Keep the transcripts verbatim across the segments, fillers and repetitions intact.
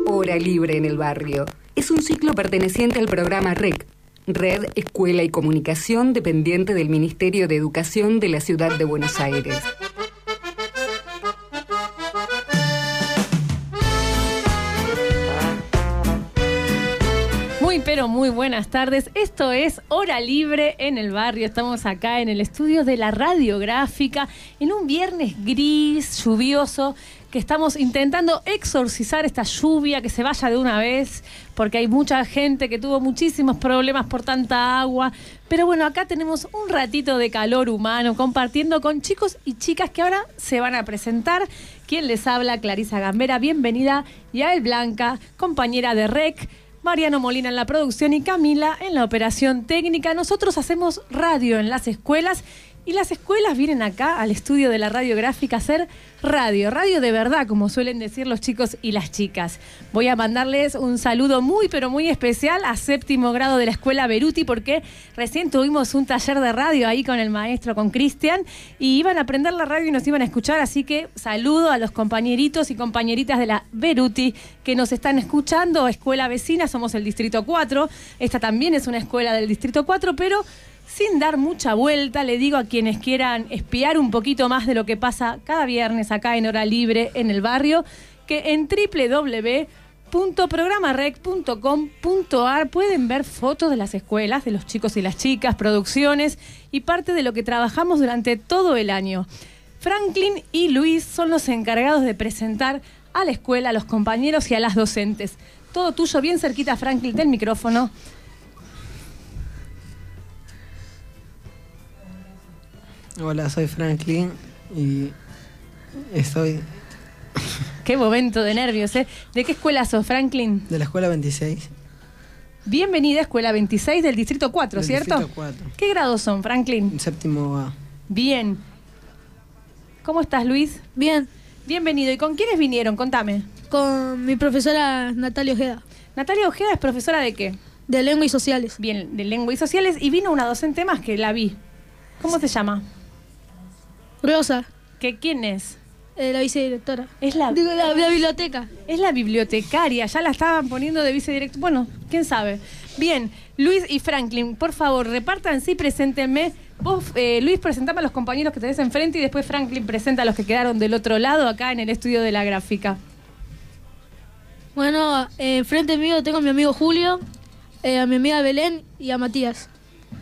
Hora Libre en el Barrio. Es un ciclo perteneciente al programa R E C, Red, Escuela y Comunicación, dependiente del Ministerio de Educación de la Ciudad de Buenos Aires. Muy, pero muy buenas tardes. Esto es Hora Libre en el Barrio. Estamos acá en el estudio de la Radiográfica, en un viernes gris, lluvioso, que estamos intentando exorcizar esta lluvia, que se vaya de una vez, porque hay mucha gente que tuvo muchísimos problemas por tanta agua. Pero bueno, acá tenemos un ratito de calor humano, compartiendo con chicos y chicas que ahora se van a presentar. Quien les habla, Clarisa Gambera, bienvenida. Yael Blanca, compañera de R E C. Mariano Molina en la producción y Camila en la operación técnica. Nosotros hacemos radio en las escuelas y las escuelas vienen acá al estudio de la Radiográfica a hacer radio, radio de verdad, como suelen decir los chicos y las chicas. Voy a mandarles un saludo muy, pero muy especial a séptimo grado de la Escuela Beruti, porque recién tuvimos un taller de radio ahí con el maestro, con Cristian, y iban a aprender la radio y nos iban a escuchar, así que saludo a los compañeritos y compañeritas de la Beruti que nos están escuchando. Escuela vecina, somos el Distrito cuatro, esta también es una escuela del Distrito cuatro, pero sin dar mucha vuelta, le digo a quienes quieran espiar un poquito más de lo que pasa cada viernes acá en Hora Libre en el Barrio, que en doble u doble u doble u punto programa rec punto com punto a r pueden ver fotos de las escuelas, de los chicos y las chicas, producciones y parte de lo que trabajamos durante todo el año. Franklin y Luis son los encargados de presentar a la escuela, a los compañeros y a las docentes. Todo tuyo, bien cerquita, Franklin, del micrófono. Hola, soy Franklin y estoy... Qué momento de nervios, ¿eh? ¿De qué escuela sos, Franklin? De la Escuela veintiséis. Bienvenida a Escuela veintiséis del Distrito cuatro, del ¿cierto? Distrito cuatro. ¿Qué grados son, Franklin? Séptimo A. Bien. ¿Cómo estás, Luis? Bien. Bienvenido. ¿Y con quiénes vinieron? Contame. Con mi profesora Natalia Ojeda. Natalia Ojeda es profesora ¿de qué? De Lengua y Sociales. Bien, de Lengua y Sociales. Y vino una docente más que la vi. ¿Cómo se llama? Rosa. ¿Qué, ¿Quién es? Eh, la vicedirectora. Es la, Digo, la, la biblioteca. Es la bibliotecaria. Ya la estaban poniendo de vicedirectora. Bueno, quién sabe. Bien, Luis y Franklin, por favor, repartan, sí, preséntenme. Vos, eh, Luis, presentame a los compañeros que tenés enfrente y después Franklin presenta a los que quedaron del otro lado acá en el estudio de la gráfica. Bueno, eh, enfrente mío tengo a mi amigo Julio, eh, a mi amiga Belén y a Matías.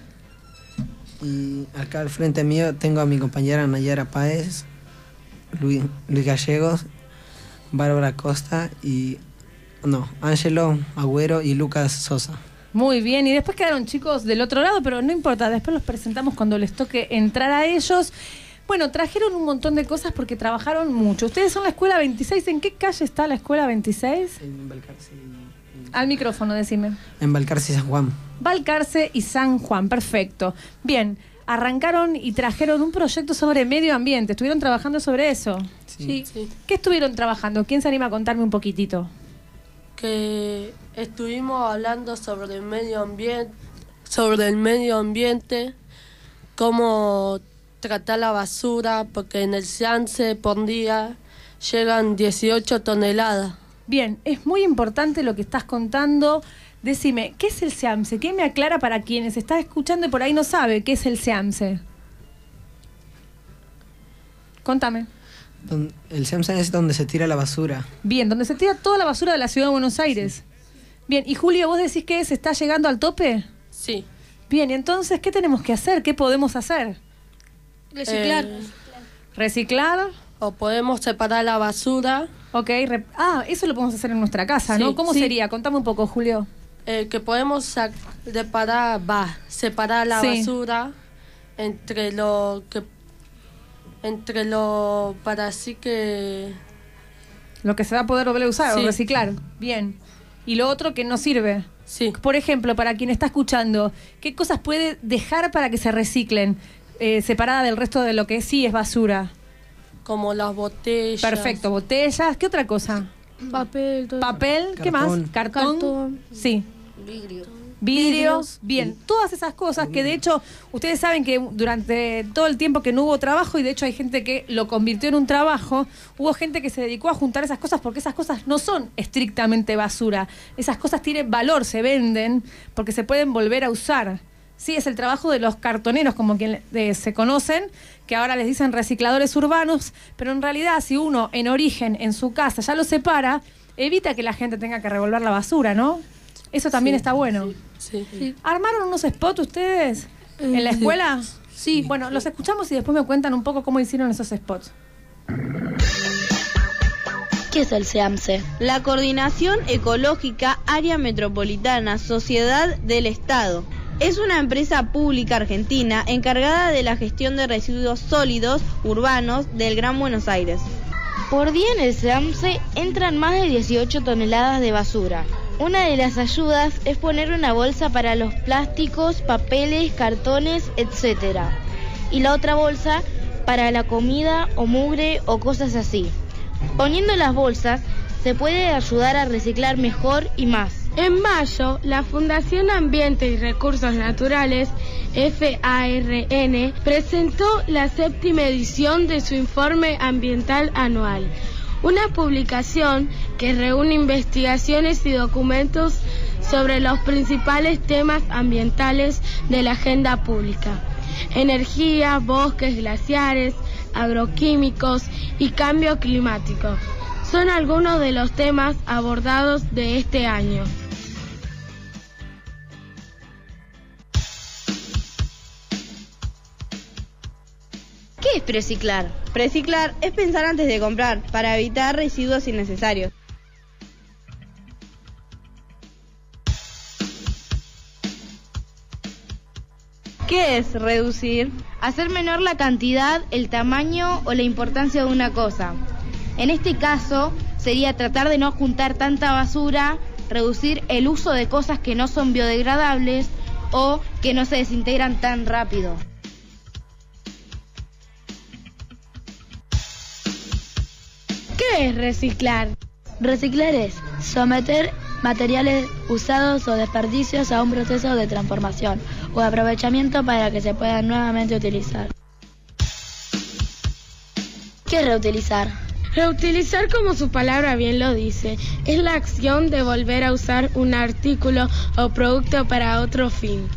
Y acá al frente mío tengo a mi compañera Nayara Páez, Luis, Luis Gallegos, Bárbara Costa y... No, Ángelo Agüero y Lucas Sosa. Muy bien, y después quedaron chicos del otro lado, pero no importa, después los presentamos cuando les toque entrar a ellos. Bueno, trajeron un montón de cosas porque trabajaron mucho. Ustedes son la Escuela veintiséis. ¿En qué calle está la Escuela veintiséis? En Balcarce y... Al micrófono, decime. En Balcarce y San Juan. Balcarce y San Juan, perfecto. Bien, arrancaron y trajeron un proyecto sobre medio ambiente. ¿Estuvieron trabajando sobre eso? Sí. Sí. ¿Qué estuvieron trabajando? ¿Quién se anima a contarme un poquitito? Que estuvimos hablando sobre el medio ambiente, sobre el medio ambiente, cómo tratar la basura, porque en el SEAMSE por día llegan dieciocho toneladas. Bien, es muy importante lo que estás contando. Decime, ¿qué es el SEAMSE? ¿Qué me aclara para quienes están escuchando y por ahí no sabe qué es el SEAMSE? Contame. El SEAMSE es donde se tira la basura. Bien, donde se tira toda la basura de la ciudad de Buenos Aires. Sí. Bien, y Julio, ¿vos decís que se está llegando al tope? Sí. Bien, y entonces, ¿qué tenemos que hacer? ¿Qué podemos hacer? Reciclar. Eh, ¿Reciclar? O podemos separar la basura. Ok, re- ah, eso lo podemos hacer en nuestra casa, ¿no? Sí, ¿Cómo sí. sería? Contame un poco, Julio. Eh, que podemos sac- separar, va, separar la Sí. basura entre lo que entre lo para así que Lo que se va a poder volver a usar Sí. o reciclar. Bien. Y lo otro que no sirve. sí, Por ejemplo, para quien está escuchando, ¿qué cosas puede dejar para que se reciclen? Eh, separada del resto de lo que sí es basura. como las botellas. Perfecto, botellas. ¿Qué otra cosa? Papel, todo. Papel, ¿qué más? Cartón. Cartón. Cartón. Sí. Vidrio. vidrio, Vidrios. bien, todas esas cosas que de hecho ustedes saben que durante todo el tiempo que no hubo trabajo, y de hecho hay gente que lo convirtió en un trabajo, hubo gente que se dedicó a juntar esas cosas porque esas cosas no son estrictamente basura, esas cosas tienen valor, se venden porque se pueden volver a usar. Sí, es el trabajo de los cartoneros, como quien eh, se conocen, que ahora les dicen recicladores urbanos, pero en realidad si uno en origen, en su casa, ya lo separa, evita que la gente tenga que revolver la basura, ¿no? Eso también Sí, está bueno. Sí. Sí. ¿Armaron unos spots ustedes en la escuela? Sí. Bueno, los escuchamos y después me cuentan un poco cómo hicieron esos spots. ¿Qué es el SEAMSE? La Coordinación Ecológica Área Metropolitana Sociedad del Estado. Es una empresa pública argentina encargada de la gestión de residuos sólidos urbanos del Gran Buenos Aires. Por día en el SEAMSE entran más de dieciocho toneladas de basura. Una de las ayudas es poner una bolsa para los plásticos, papeles, cartones, etcétera. Y la otra bolsa para la comida o mugre o cosas así. Poniendo las bolsas se puede ayudar a reciclar mejor y más. En mayo, la Fundación Ambiente y Recursos Naturales, F A R N, presentó la séptima edición de su informe ambiental anual, una publicación que reúne investigaciones y documentos sobre los principales temas ambientales de la agenda pública: energía, bosques, glaciares, agroquímicos y cambio climático. Son algunos de los temas abordados de este año. ¿Qué es preciclar? Preciclar es pensar antes de comprar, para evitar residuos innecesarios. ¿Qué es reducir? Hacer menor la cantidad, el tamaño o la importancia de una cosa. En este caso, sería tratar de no juntar tanta basura, reducir el uso de cosas que no son biodegradables o que no se desintegran tan rápido. ¿Qué es reciclar? Reciclar es someter materiales usados o desperdicios a un proceso de transformación o aprovechamiento para que se puedan nuevamente utilizar. ¿Qué es reutilizar? Reutilizar, como su palabra bien lo dice, es la acción de volver a usar un artículo o producto para otro fin.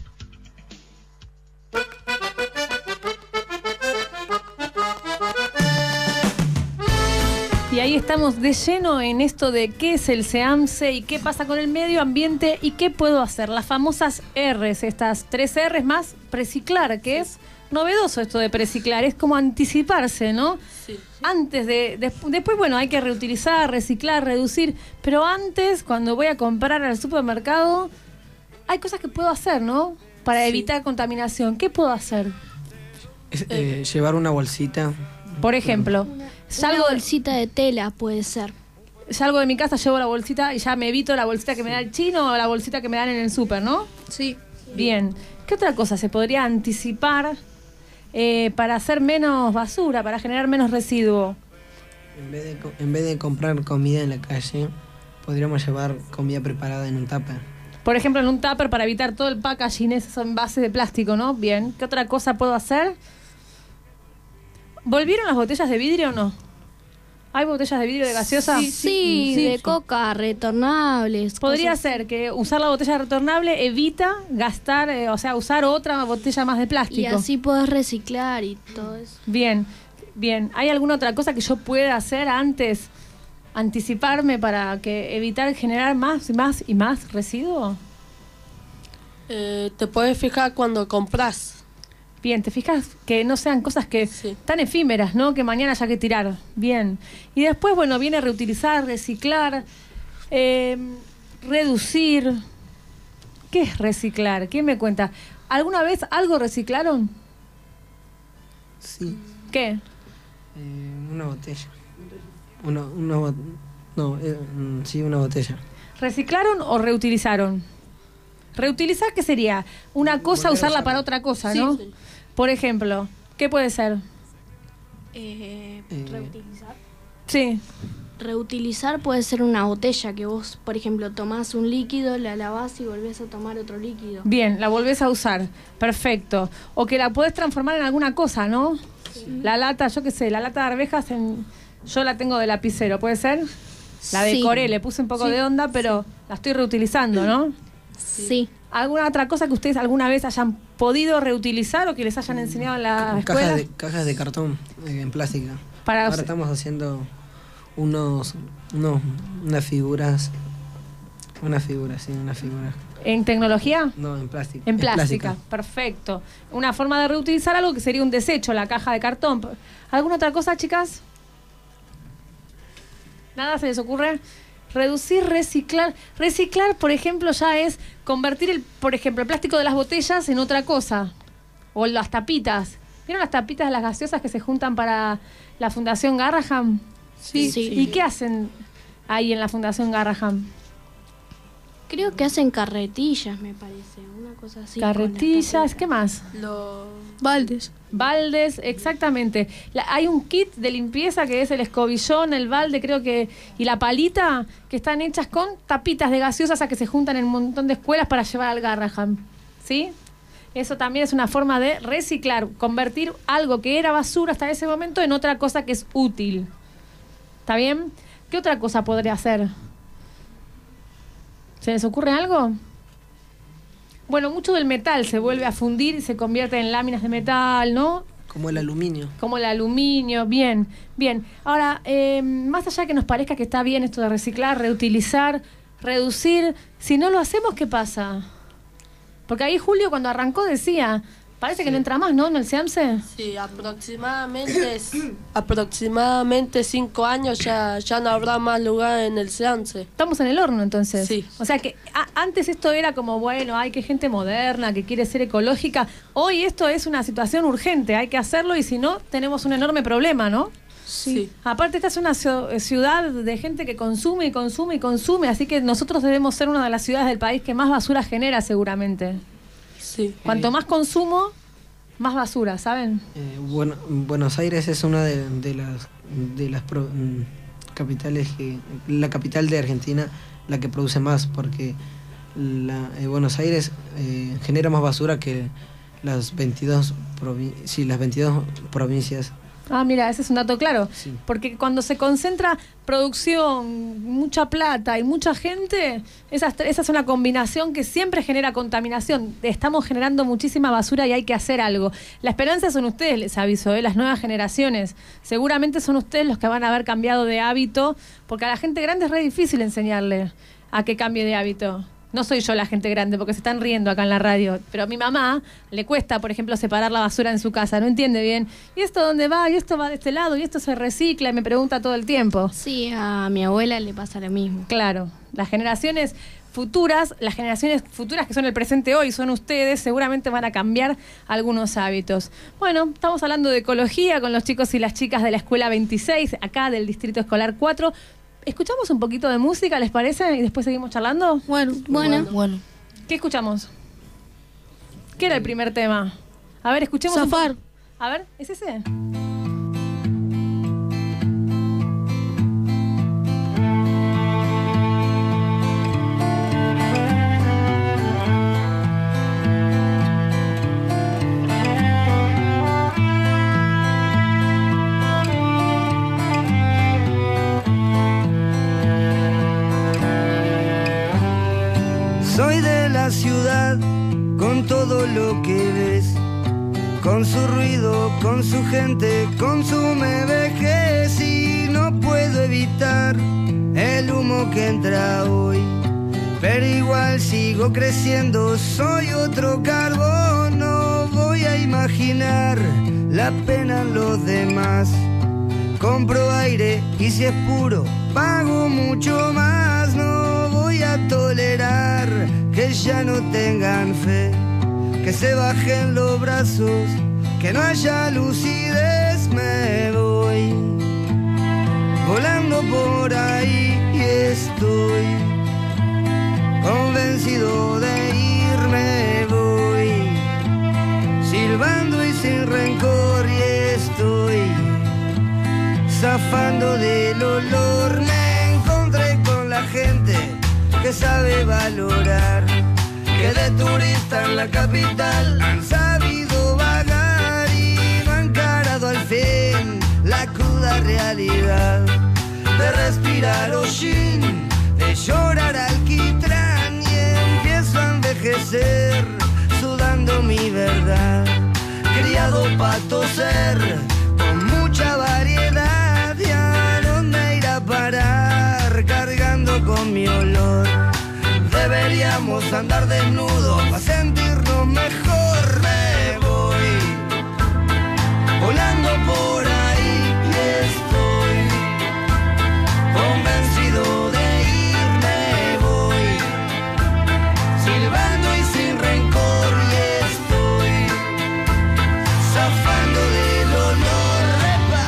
Y ahí estamos de lleno en esto de qué es el SEAMSE y qué pasa con el medio ambiente y qué puedo hacer. Las famosas R's, estas tres R's más preciclar, que es novedoso esto de preciclar, es como anticiparse, ¿no? Sí. Antes de, de... Después, bueno, hay que reutilizar, reciclar, reducir, pero antes, cuando voy a comprar al supermercado, hay cosas que puedo hacer, ¿no? Para Sí. evitar contaminación. ¿Qué puedo hacer? Es, eh, llevar una bolsita. Por ejemplo, salgo, Una bolsita de tela puede ser. salgo de mi casa, llevo la bolsita y ya me evito la bolsita que me da el chino o la bolsita que me dan en el súper, ¿no? Sí. Bien. ¿Qué otra cosa se podría anticipar eh, para hacer menos basura, para generar menos residuo? En vez, de, co- en vez de comprar comida en la calle, podríamos llevar comida preparada en un tupper. Por ejemplo, en un tupper para evitar todo el packaging, ese en base de plástico, ¿no? Bien. ¿Qué otra cosa puedo hacer? ¿Volvieron las botellas de vidrio o no? ¿Hay botellas de vidrio de gaseosa? Sí, sí, de coca, retornables. Podría cosas. ser que usar la botella retornable evita gastar, eh, o sea, usar otra botella más de plástico. Y así podés reciclar y todo eso. Bien, bien. ¿Hay alguna otra cosa que yo pueda hacer antes, anticiparme para que evitar generar más y más y más residuo? Eh, te puedes fijar cuando compras. Bien, te fijas que no sean cosas que Sí. tan efímeras, ¿no? Que mañana haya que tirar. Bien. Y después, bueno, viene reutilizar, reciclar, eh, reducir. ¿Qué es reciclar? ¿Quién me cuenta? ¿Alguna vez algo reciclaron? Sí. ¿Qué? Eh, una botella. Una, una bot- no, eh, mm, sí, una botella. ¿Reciclaron o reutilizaron? Reutilizar, ¿qué sería? Una cosa, Volver a usarla usarla. para otra cosa, Sí, ¿no? sí. Por ejemplo, ¿qué puede ser? Eh, Eh, reutilizar. Sí. reutilizar puede ser una botella que vos, por ejemplo, tomás un líquido, la lavás y volvés a tomar otro líquido. Bien, la volvés a usar. Perfecto. O que la podés transformar en alguna cosa, ¿no? Sí. La lata, yo qué sé, la lata de arvejas, en, yo la tengo de lapicero, ¿puede ser? La decoré, sí. Le puse un poco sí. de onda, pero sí. La estoy reutilizando, ¿no? Sí. ¿Alguna otra cosa que ustedes alguna vez hayan podido reutilizar o que les hayan enseñado en la escuela? Cajas de, cajas de cartón eh, en plástica. Para Ahora estamos haciendo unos, unos unas figuras, unas figuras, sí, unas figuras. ¿En tecnología? No, en plástica. En plástica, perfecto. Una forma de reutilizar algo que sería un desecho, la caja de cartón. ¿Alguna otra cosa, chicas? ¿Nada se les ocurre? Reducir, reciclar. Reciclar, por ejemplo, ya es convertir, el, por ejemplo, el plástico de las botellas en otra cosa. O las tapitas. ¿Vieron las tapitas de las gaseosas que se juntan para la Fundación Garrahan? Sí. sí. ¿Y qué hacen ahí en la Fundación Garrahan? Creo que hacen carretillas, me parece. Una cosa así. Carretillas, ¿qué más? Los baldes. Baldes, exactamente. La, hay un kit de limpieza que es el escobillón, el balde, creo que, y la palita, que están hechas con tapitas de gaseosas a que se juntan en un montón de escuelas para llevar al Garrahan. ¿Sí? Eso también es una forma de reciclar, convertir algo que era basura hasta ese momento en otra cosa que es útil. ¿Está bien? ¿Qué otra cosa podría hacer? ¿Se les ocurre algo? Bueno, mucho del metal se vuelve a fundir y se convierte en láminas de metal, ¿no? Como el aluminio. Como el aluminio, bien, bien. Ahora, eh, más allá que nos parezca que está bien esto de reciclar, reutilizar, reducir, si no lo hacemos, ¿qué pasa? Porque ahí Julio cuando arrancó decía, parece sí. que no entra más, ¿no? En el SEAMSE. Sí, aproximadamente aproximadamente cinco años ya, ya no habrá más lugar en el SEAMSE. Estamos en el horno entonces. Sí. O sea que a, antes esto era como, bueno, hay que gente moderna que quiere ser ecológica. Hoy esto es una situación urgente, hay que hacerlo y si no, tenemos un enorme problema, ¿no? Sí. sí. Aparte esta es una ciudad de gente que consume y consume y consume, así que nosotros debemos ser una de las ciudades del país que más basura genera seguramente. Sí. Cuanto eh, más consumo, más basura, ¿saben? Eh, bueno, Buenos Aires es una de, de las de las pro, mm, capitales que la capital de Argentina, la que produce más, porque la, eh, Buenos Aires eh, genera más basura que las veintidós provi- sí, las veintidós provincias. Ah, mira, ese es un dato claro. Sí. Porque cuando se concentra producción, mucha plata y mucha gente, esa, esa es una combinación que siempre genera contaminación. Estamos generando muchísima basura y hay que hacer algo. La esperanza son ustedes, les aviso, ¿eh? Las nuevas generaciones. Seguramente son ustedes los que van a haber cambiado de hábito, porque a la gente grande es re difícil enseñarle a que cambie de hábito. No soy yo la gente grande, porque se están riendo acá en la radio. Pero a mi mamá le cuesta, por ejemplo, separar la basura en su casa. No entiende bien. ¿Y esto dónde va? ¿Y esto va de este lado? ¿Y esto se recicla? Y me pregunta todo el tiempo. Sí, a mi abuela le pasa lo mismo. Claro. Las generaciones futuras, las generaciones futuras que son el presente hoy, son ustedes, seguramente van a cambiar algunos hábitos. Bueno, estamos hablando de ecología con los chicos y las chicas de la Escuela veintiséis, acá del Distrito Escolar cuatro. ¿Escuchamos un poquito de música, les parece? Y después seguimos charlando. Bueno, bueno. bueno. ¿Qué escuchamos? ¿Qué era el primer tema? A ver, escuchemos. Zafar. Un po- A ver, ¿es ese? Soy de la ciudad, con todo lo que ves, con su ruido, con su gente, con su me vejez, y no puedo evitar el humo que entra hoy, pero igual sigo creciendo, soy otro carbón, no voy a imaginar la pena en los demás. Compro aire y si es puro, pago mucho más, no voy a tolerar que ya no tengan fe, que se bajen los brazos, que no haya lucidez, me voy volando por ahí y estoy convencido de irme, voy silbando y sin rencor y estoy zafando del olor. que sabe valorar, que de turista en la capital han sabido vagar y no han encarado al fin la cruda realidad de respirar hollín, de llorar alquitrán y empiezo a envejecer sudando mi verdad, criado pa' toser con mucha variedad y a dónde ir a parar cargando con mi olor. Deberíamos andar desnudos para sentirnos mejor. Me voy volando por ahí y estoy convencido de irme. Voy silbando y sin rencor y estoy zafando del olor. ¡Epa!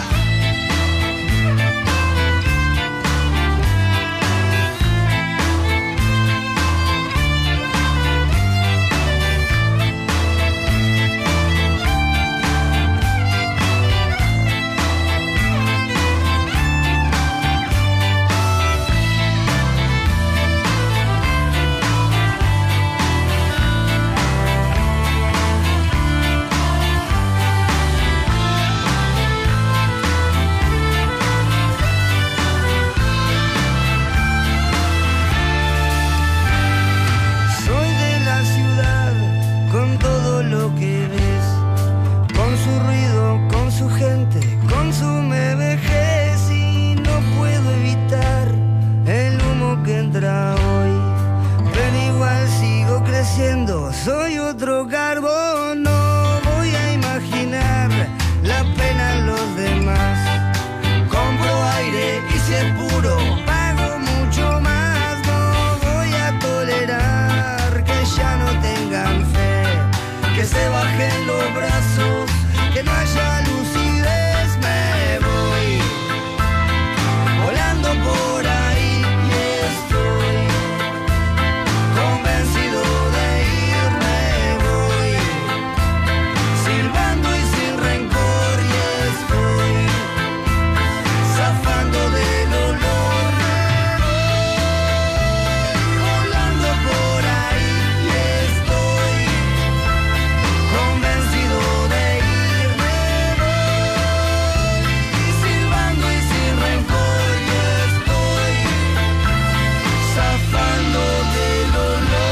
Soy otro carbón, no voy a imaginar la pena en los demás. Compro aire y si es puro, pago mucho más. No voy a tolerar que ya no tengan fe, que se bajen los brazos, que no haya lucidez. Me voy volando por ahí y estoy convencido de irme. Voy silbando y sin rencor y estoy zafando del olor. Volando por ahí y estoy convencido de irme. Voy silbando y sin rencor y estoy zafando del olor.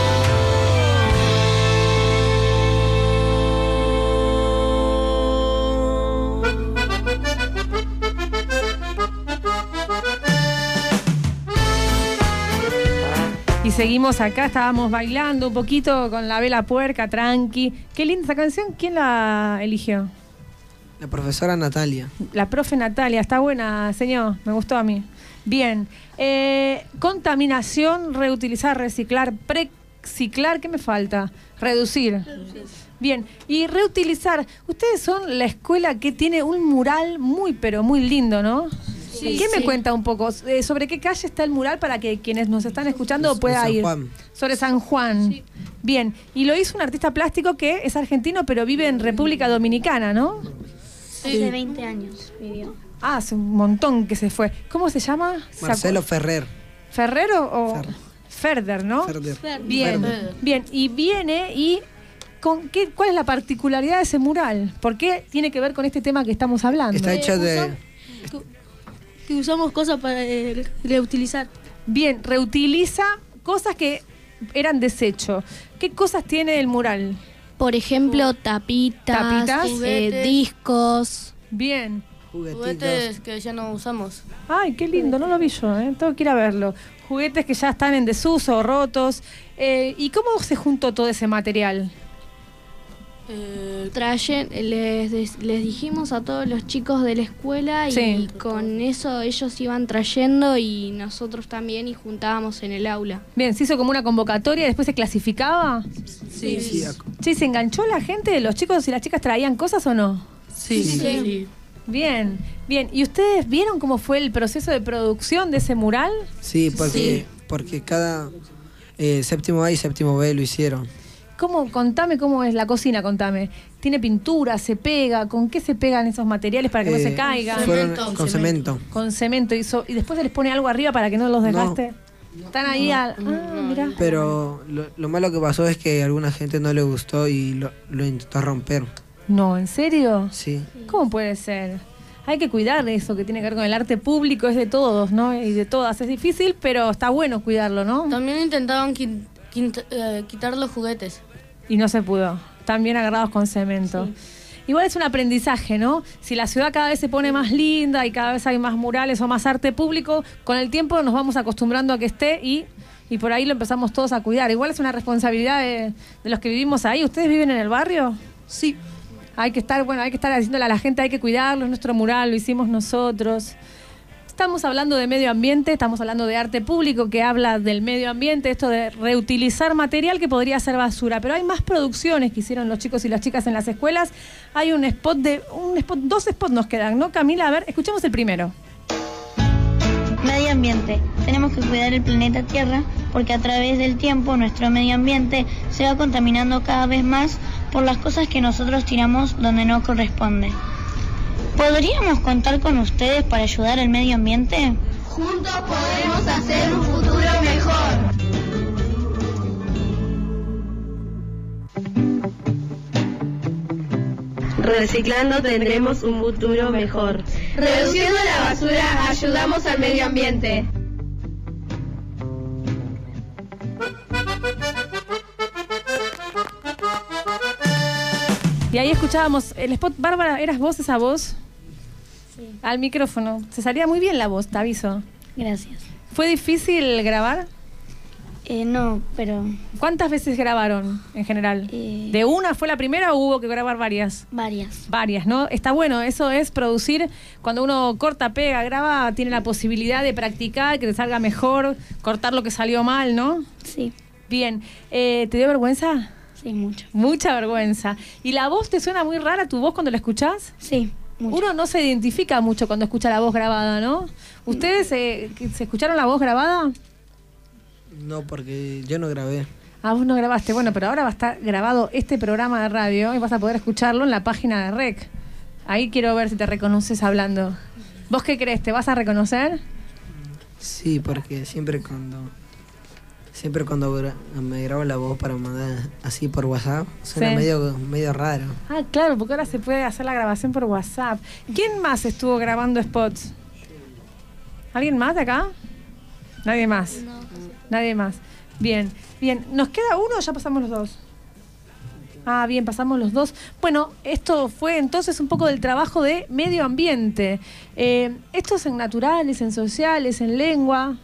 Y seguimos acá, estábamos bailando un poquito con la vela puerca, tranqui. Qué linda esa canción, ¿quién la eligió? La profesora Natalia. La profe Natalia, está buena, señor, me gustó a mí. Bien, eh, contaminación, reutilizar, reciclar, preciclar, ¿qué me falta? Reducir. Bien, y reutilizar. Ustedes son la escuela que tiene un mural muy, pero muy lindo, ¿no? Sí, ¿Qué me sí. cuenta un poco? Eh, ¿Sobre qué calle está el mural para que quienes nos están escuchando puedan San ir? Juan. Sobre San Juan. Sí. Bien, y lo hizo un artista plástico que es argentino, pero vive en República Dominicana, ¿no? Hace veinte años vivió. Ah, hace un montón que se fue. ¿Cómo se llama? ¿Se Marcelo acu- Ferrer. ¿Ferrero o...? Fer- Ferder, ¿no? Ferrer. Bien, Ferrer. bien. Y viene y... Con qué, ¿cuál es la particularidad de ese mural? ¿Por qué tiene que ver con este tema que estamos hablando? Está hecho de... Que usamos cosas para eh, reutilizar. Bien, reutiliza cosas que eran desecho. ¿Qué cosas tiene el mural? Por ejemplo, tapitas, Tapitas. eh, Juguetes. discos. Bien. Juguetes que ya no usamos. Ay, qué lindo, no lo vi yo, ¿eh? Tengo que ir a verlo. Juguetes que ya están en desuso, rotos. Eh, ¿Y cómo se juntó todo ese material? Eh, Trayen, les, des- les dijimos a todos los chicos de la escuela y Sí. con eso ellos iban trayendo y nosotros también y juntábamos en el aula. Bien, se hizo como una convocatoria y después se clasificaba. sí, Sí, sí, ac- Sí, ¿se enganchó la gente? ¿Los chicos y las chicas traían cosas o no? sí, sí. Bien, bien. ¿Y ustedes vieron cómo fue el proceso de producción de ese mural? Sí, porque, porque cada eh, séptimo A y séptimo B lo hicieron. ¿Cómo? Contame cómo es la cocina, contame. ¿Tiene pintura? ¿Se pega? ¿Con qué se pegan esos materiales para que no Eh, se caigan? Fueron Cemento. con cemento. Con cemento y, so- y después se les pone algo arriba para que no los desgaste. Están ahí al... Ah, mirá. Pero lo, lo malo que pasó es que a alguna gente no le gustó y lo, lo intentó romper. No, ¿en serio? Sí. ¿Cómo puede ser? Hay que cuidar eso que tiene que ver con el arte público, es de todos, ¿no? Y de todas. Es difícil, pero está bueno cuidarlo, ¿no? También intentaban qui- quint- eh, quitar los juguetes. Y no se pudo. Están bien agarrados con cemento. Sí. Igual es un aprendizaje, ¿no? Si la ciudad cada vez se pone más linda y cada vez hay más murales o más arte público, con el tiempo nos vamos acostumbrando a que esté y, y por ahí lo empezamos todos a cuidar. Igual es una responsabilidad de, de los que vivimos ahí. ¿Ustedes viven en el barrio? Sí. Hay que estar, bueno, hay que estar diciéndole a la gente, hay que cuidarlo, es nuestro mural, lo hicimos nosotros. Estamos hablando de medio ambiente, estamos hablando de arte público que habla del medio ambiente, esto de reutilizar material que podría ser basura, pero hay más producciones que hicieron los chicos y las chicas en las escuelas. Hay un spot de, un spot, dos spots nos quedan, ¿no, Camila? A ver, escuchemos el primero. Medio ambiente. Tenemos que cuidar el planeta Tierra porque a través del tiempo nuestro medio ambiente se va contaminando cada vez más por las cosas que nosotros tiramos donde no corresponde. ¿Podríamos contar con ustedes para ayudar al medio ambiente? Juntos podemos hacer un futuro mejor. Reciclando tendremos un futuro mejor. Reduciendo la basura ayudamos al medio ambiente. Y ahí escuchábamos el spot. Bárbara, ¿eras vos esa voz? Sí. Al micrófono. Se salía muy bien la voz, te aviso. Gracias. ¿Fue difícil grabar? Eh, no, pero... ¿Cuántas veces grabaron en general? Eh... ¿De una fue la primera o hubo que grabar varias? Varias. Varias, ¿no? Está bueno, eso es producir. Cuando uno corta, pega, graba, tiene la posibilidad de practicar, que te salga mejor, cortar lo que salió mal, ¿no? Sí. Bien. Eh, ¿Te dio vergüenza? Sí, mucho. Mucha vergüenza. ¿Y la voz te suena muy rara, tu voz, cuando la escuchás? Sí, mucho. Uno no se identifica mucho cuando escucha la voz grabada, ¿no? ¿Ustedes eh, se escucharon la voz grabada? No, porque yo no grabé. Ah, vos no grabaste. Bueno, pero ahora va a estar grabado este programa de radio y vas a poder escucharlo en la página de REC. Ahí quiero ver si te reconoces hablando. ¿Vos qué crees? ¿Te vas a reconocer? Sí, porque siempre cuando... Siempre cuando gra me grabo la voz para mandar así por WhatsApp, suena sí. medio, medio raro. Ah, claro, porque ahora se puede hacer la grabación por WhatsApp. ¿Quién más estuvo grabando spots? ¿Alguien más de acá? Nadie más. No. Nadie más. Bien, bien. ¿Nos queda uno o ya pasamos los dos? Ah, bien, pasamos los dos. Bueno, esto fue entonces un poco del trabajo de medio ambiente. Eh, esto es en naturales, en sociales, en lengua...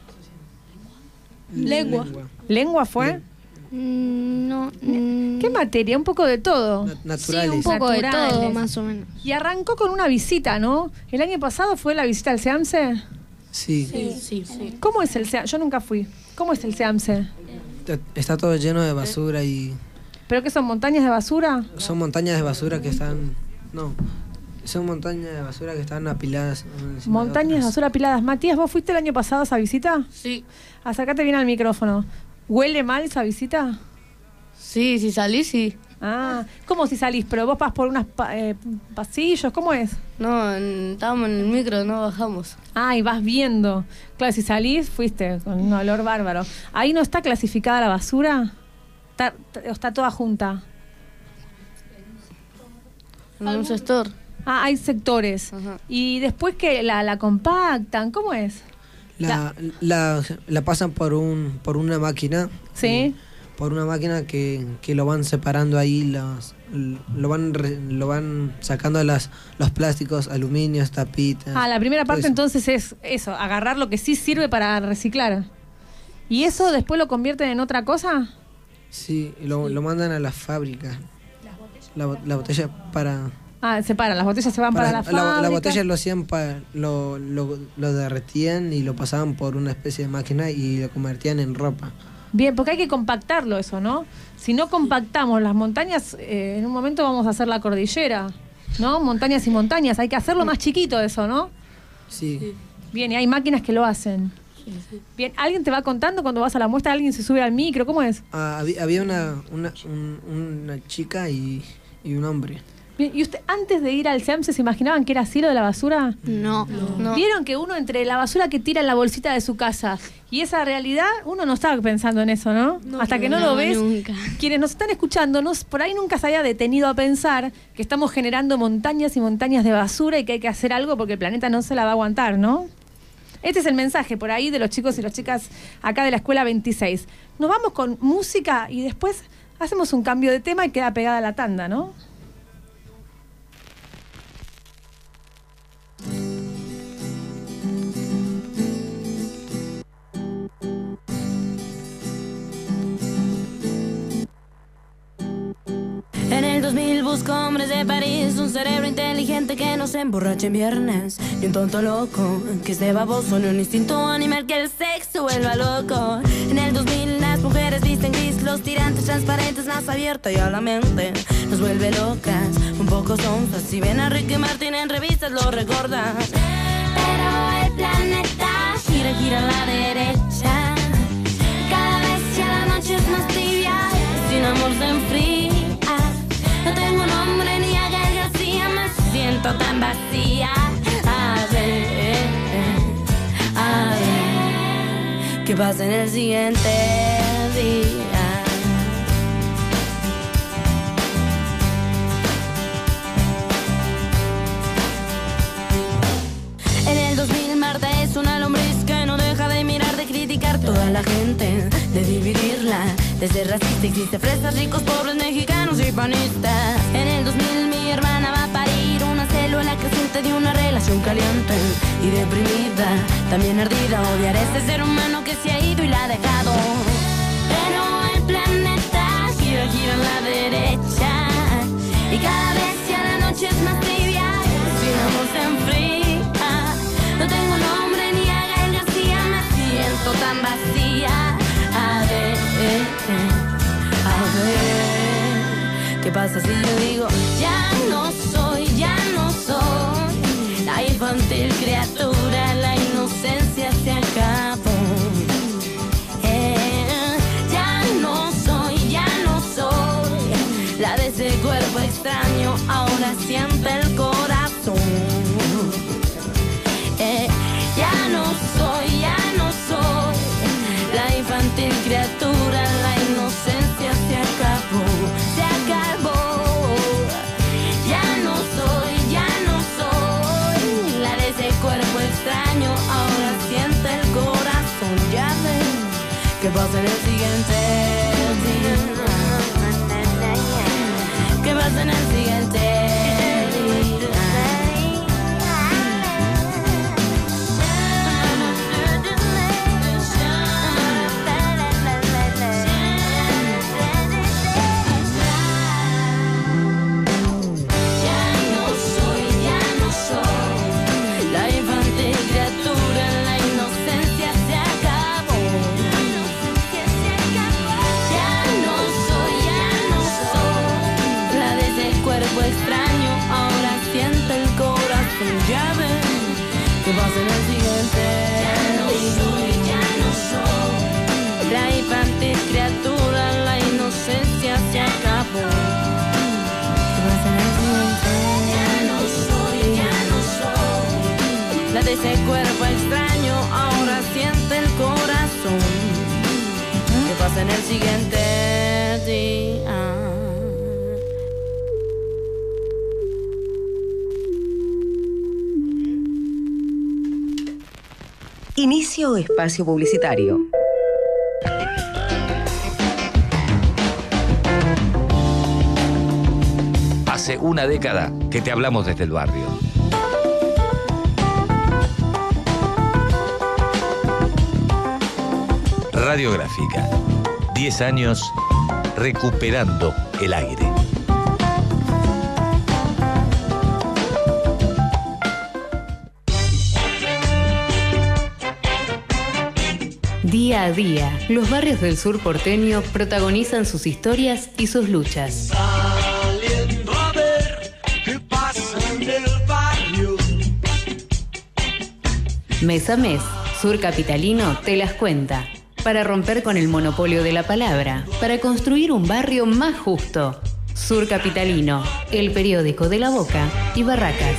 Lengua. ¿Lengua fue? Mm, no. Mm, ¿Qué materia? Un poco de todo. Na naturales. Sí, un poco naturales. de todo, más o menos. Y arrancó con una visita, ¿no? ¿El año pasado fue la visita al SEAMSE? Sí. Sí, sí, sí. ¿Cómo es el SEAMSE? Yo nunca fui. ¿Cómo es el SEAMSE? Está todo lleno de basura y... ¿Pero qué son, montañas de basura? Son montañas de basura que están... No, son montañas de basura que están apiladas. Montañas de basura apiladas. Matías, ¿vos fuiste el año pasado a esa visita? Sí. Acércate bien al micrófono. ¿Huele mal esa visita? Sí, si salís, sí. Ah, ¿cómo si salís? ¿Pero vos vas por unos pa eh, pasillos? ¿Cómo es? No, en, estábamos en el micro, no bajamos. Ah, y vas viendo. Claro, si salís, fuiste con un olor bárbaro. ¿Ahí no está clasificada la basura? ¿Está, está toda junta? En un sector. Ah, hay sectores. Ajá. Y después que la, la compactan, ¿cómo es? La, la, la pasan por un por una máquina. Sí. Por una máquina que, que lo van separando ahí, los, lo van re, lo van sacando las, los plásticos, aluminios, tapitas. Ah, la primera parte eso. entonces es eso, agarrar lo que sí sirve para reciclar. ¿Y eso después lo convierten en otra cosa? Sí, lo, lo mandan a las fábricas. La, la botella para... Ah, separan, las botellas se van para, para la fábrica. La, la botella lo hacían para, lo, lo, lo derretían y lo pasaban por una especie de máquina y lo convertían en ropa. Bien, porque hay que compactarlo eso, ¿no? Si no compactamos las montañas, eh, en un momento vamos a hacer la cordillera, ¿no? Montañas y montañas, hay que hacerlo más chiquito eso, ¿no? Sí. Bien, y hay máquinas que lo hacen. Bien, ¿alguien te va contando cuando vas a la muestra? ¿Alguien se sube al micro? ¿Cómo es? Ah, había, había una, una, un, una chica y, y un hombre. Bien, ¿y usted antes de ir al SEAMSE se imaginaban que era así lo de la basura? No, no. ¿Vieron que uno entre la basura que tira en la bolsita de su casa y esa realidad, uno no estaba pensando en eso, ¿no? No, Hasta que no, no lo ves. nunca. Quienes nos están escuchando, nos, por ahí nunca se había detenido a pensar que estamos generando montañas y montañas de basura y que hay que hacer algo porque el planeta no se la va a aguantar, ¿no? Este es el mensaje por ahí de los chicos y las chicas acá de la Escuela veintiséis. Nos vamos con música y después hacemos un cambio de tema y queda pegada la tanda, ¿no? En el dos mil busco hombres de París, un cerebro inteligente que no se emborrache en viernes, ni un tonto loco que esté baboso, ni un instinto animal que el sexo vuelva loco. En el dos mil las mujeres visten gris, los tirantes transparentes, más abierta y a la mente nos vuelve locas, un poco sonzas. Si ven a Ricky Martin en revistas lo recordan. Pero el planeta gira, gira a la derecha, cada vez ya la noche es más tibia, sin amor se enfría. No tengo nombre ni a Gael García, me siento tan vacía. A ver, a ver, ¿qué pasa en el siguiente día? En el dos mil Marta es una lombriz que no deja de mirar, de criticar toda la gente, de dividirla, de ser racista. Existe fresas, ricos, pobres, mexicanos y panistas. En el dos mil mi hermana va a parir una célula creciente de una relación caliente y deprimida, también ardida. Odiar a este ser humano que se ha ido y la ha dejado. Pero el planeta gira, gira a la derecha y cada vez ya la noche es más tibia, sin amor se enfría. No tengo nombre ni a Gael García, me siento tan vacía. A ver, a ver, ¿qué pasa si yo digo ya no soy, ya no soy la infantil criatura, la inocencia se acabó? Eh, ya no soy, ya no soy la de ese cuerpo extraño, ahora siente el corazón. Eh, ya no soy, ya no soy la infantil criatura, la inocencia se acabó, se acabó. Ya no soy, ya no soy la de ese cuerpo extraño, ahora siente el corazón. Ya ven, ¿qué pasa en el siguiente día? ¿Qué pasa en el siguiente día? Extraño, ahora siente el corazón. Ya ven, ¿qué pasa en el siguiente? Ya no soy, ya no soy la infantil criatura, la inocencia se acabó. ¿Qué pasa en el siguiente? Ya no soy, ya no soy la de ese cuerpo extraño, ahora siente el corazón. ¿Qué pasa en el siguiente día? Inicio espacio publicitario. Hace una década que te hablamos desde el barrio. Radiográfica. diez años recuperando el aire. Día a día, los barrios del sur porteño protagonizan sus historias y sus luchas. Saliendo a ver qué pasa en el barrio. Mes a mes, Sur Capitalino te las cuenta. Para romper con el monopolio de la palabra, para construir un barrio más justo. Sur Capitalino, el periódico de La Boca y Barracas.